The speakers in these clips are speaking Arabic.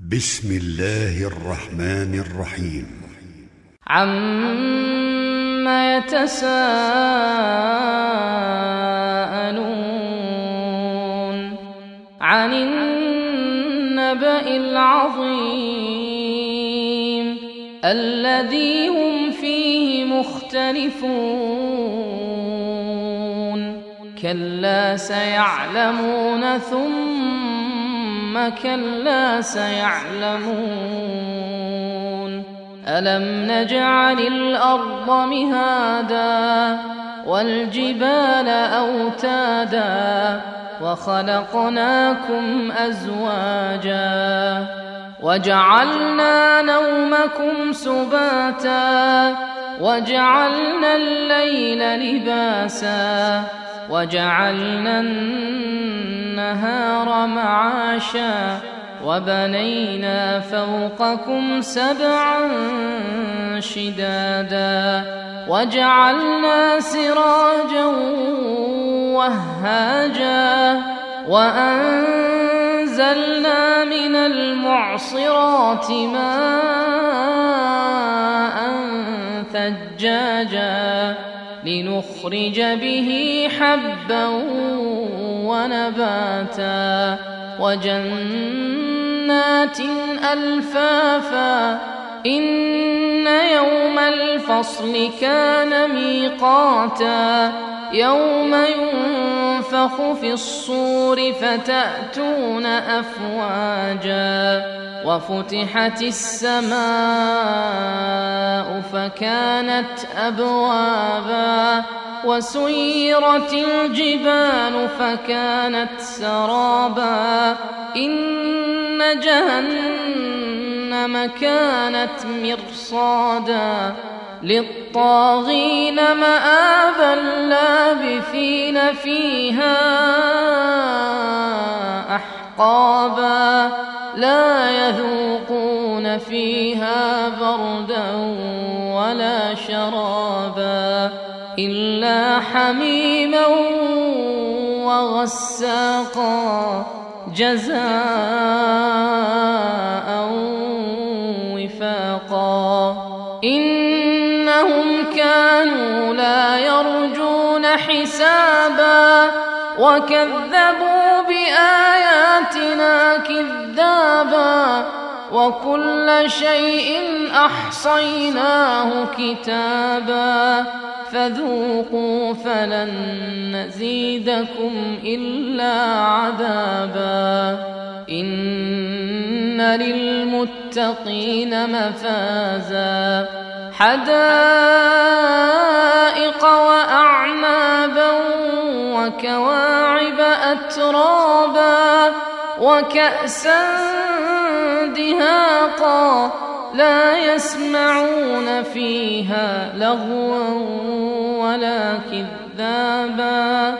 بسم الله الرحمن الرحيم. عما يتساءلون عن النبأ العظيم الذي هم فيه مختلفون كلا سيعلمون ثم كلا سيعلمون ألم نجعل الأرض مهادا والجبال أوتادا وخلقناكم أزواجا وجعلنا نومكم سباتا وجعلنا الليل لباسا وجعلنا النهار معاشا وبنينا فوقكم سبعا شدادا وجعلنا سراجا وهاجا وأنزلنا من المعصرات ماء ثجاجا لنخرج به حبا ونباتا وجنات ألفافا إن يوم الفصل كان ميقاتا يوم ينفخ في الصور فتأتون أفواجا وفتحت السماء فكانت أبوابا وسيرت الجبال فكانت سرابا إن جهنم كانت مرصادا للطاغين مآبا لابثين فيها أحقابا لا يذوقون فيها بردا ولا شرابا إلا حميما وغساقا جزاء وفاقا إنهم كانوا لا يرجون حسابا وكذبوا بآياتنا كذابا وكل شيء أحصيناه كتابا فذوقوا فلن نزيدكم إلا عذابا إن للمتقين مفازا حدائق وأعنابا وكواعب أترابا وكأسا دهاقا لا يسمعون فيها لغوا ولا كذابا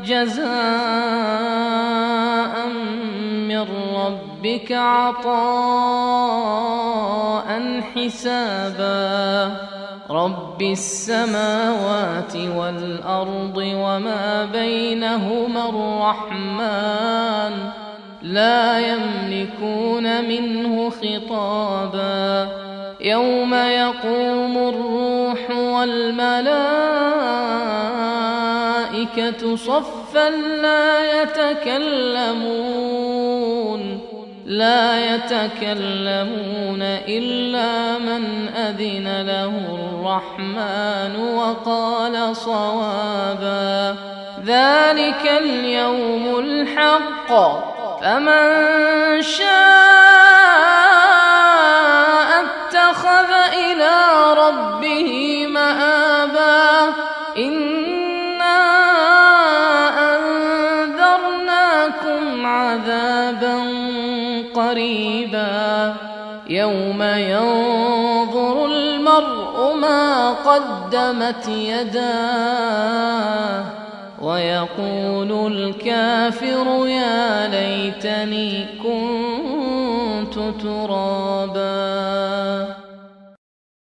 جزاء من ربك عطاء حسابا رب السماوات والأرض وما بينهما الرحمن لا يملكون منه خطابا يوم يقوم الروح والملائكة صفا لا يتكلمون إلا من أذن له الرحمن وقال صوابا ذلك اليوم الحق فمن شاء اتخذ إلى ربه مآبا إنا أنذرناكم عذابا قريبا يوم ينظر المرء ما قدمت يداه ويقول الكافر يا ليتني كنت ترابا.